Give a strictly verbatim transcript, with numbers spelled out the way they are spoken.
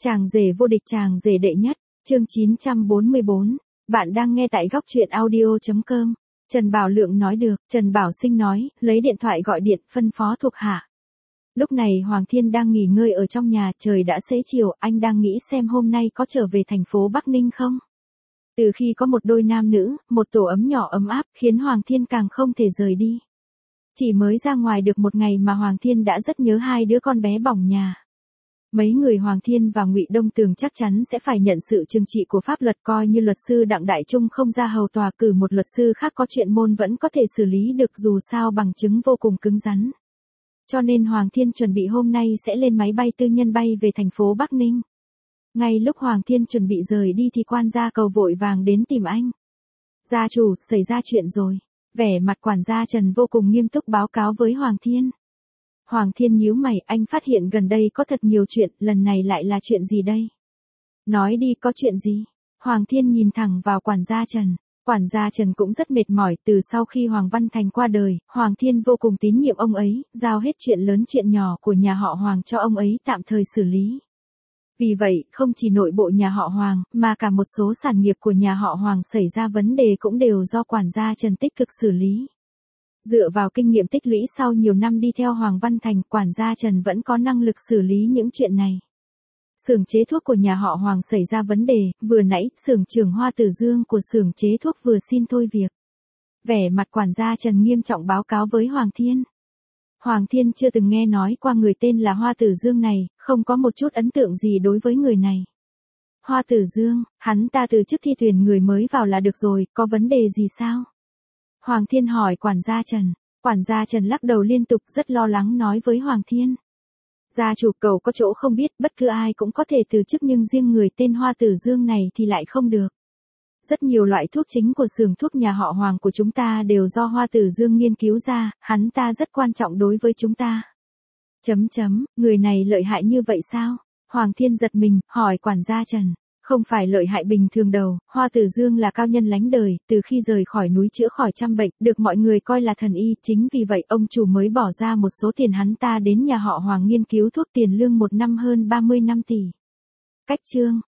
Chàng rể vô địch, chàng rể đệ nhất, chương chín trăm bốn mươi bốn. Bạn đang nghe tại góc truyện audio chấm com. Trần Bảo Lượng nói được, Trần Bảo Sinh nói, lấy điện thoại gọi điện, phân phó thuộc hạ. Lúc này Hoàng Thiên đang nghỉ ngơi ở trong nhà, trời đã xế chiều, anh đang nghĩ xem hôm nay có trở về thành phố Bắc Ninh không? Từ khi có một đôi nam nữ, một tổ ấm nhỏ ấm áp, khiến Hoàng Thiên càng không thể rời đi. Chỉ mới ra ngoài được một ngày mà Hoàng Thiên đã rất nhớ hai đứa con bé bỏng nhà. Mấy người Hoàng Thiên và Ngụy Đông Tường chắc chắn sẽ phải nhận sự trừng trị của pháp luật, coi như luật sư Đặng Đại Trung không ra hầu tòa cử một luật sư khác có chuyện môn vẫn có thể xử lý được, dù sao bằng chứng vô cùng cứng rắn. Cho nên Hoàng Thiên chuẩn bị hôm nay sẽ lên máy bay tư nhân bay về thành phố Bắc Ninh. Ngay lúc Hoàng Thiên chuẩn bị rời đi thì quan gia Cầu vội vàng đến tìm anh. Gia chủ, xảy ra chuyện rồi. Vẻ mặt quản gia Trần vô cùng nghiêm túc báo cáo với Hoàng Thiên. Hoàng Thiên nhíu mày, anh phát hiện gần đây có thật nhiều chuyện, lần này lại là chuyện gì đây? Nói đi, có chuyện gì? Hoàng Thiên nhìn thẳng vào quản gia Trần. Quản gia Trần cũng rất mệt mỏi, từ sau khi Hoàng Văn Thành qua đời, Hoàng Thiên vô cùng tín nhiệm ông ấy, giao hết chuyện lớn chuyện nhỏ của nhà họ Hoàng cho ông ấy tạm thời xử lý. Vì vậy, không chỉ nội bộ nhà họ Hoàng, mà cả một số sản nghiệp của nhà họ Hoàng xảy ra vấn đề cũng đều do quản gia Trần tích cực xử lý. Dựa vào kinh nghiệm tích lũy sau nhiều năm đi theo Hoàng Văn Thành, quản gia Trần vẫn có năng lực xử lý những chuyện này. Xưởng chế thuốc của nhà họ Hoàng xảy ra vấn đề, vừa nãy, xưởng trưởng Hoa Tử Dương của xưởng chế thuốc vừa xin thôi việc. Vẻ mặt quản gia Trần nghiêm trọng báo cáo với Hoàng Thiên. Hoàng Thiên chưa từng nghe nói qua người tên là Hoa Tử Dương này, không có một chút ấn tượng gì đối với người này. Hoa Tử Dương, hắn ta từ chức thi tuyển người mới vào là được rồi, có vấn đề gì sao? Hoàng Thiên hỏi quản gia Trần. Quản gia Trần lắc đầu liên tục, rất lo lắng nói với Hoàng Thiên. Gia chủ, cậu có chỗ không biết, bất cứ ai cũng có thể từ chức nhưng riêng người tên Hoa Tử Dương này thì lại không được. Rất nhiều loại thuốc chính của xưởng thuốc nhà họ Hoàng của chúng ta đều do Hoa Tử Dương nghiên cứu ra, hắn ta rất quan trọng đối với chúng ta. Chấm chấm, người này lợi hại như vậy sao? Hoàng Thiên giật mình, hỏi quản gia Trần. Không phải lợi hại bình thường đâu, Hoa Tử Dương là cao nhân lánh đời, từ khi rời khỏi núi chữa khỏi trăm bệnh, được mọi người coi là thần y, chính vì vậy ông chủ mới bỏ ra một số tiền hắn ta đến nhà họ Hoàng nghiên cứu thuốc, tiền lương một năm hơn ba mươi năm tỷ. Cách chương,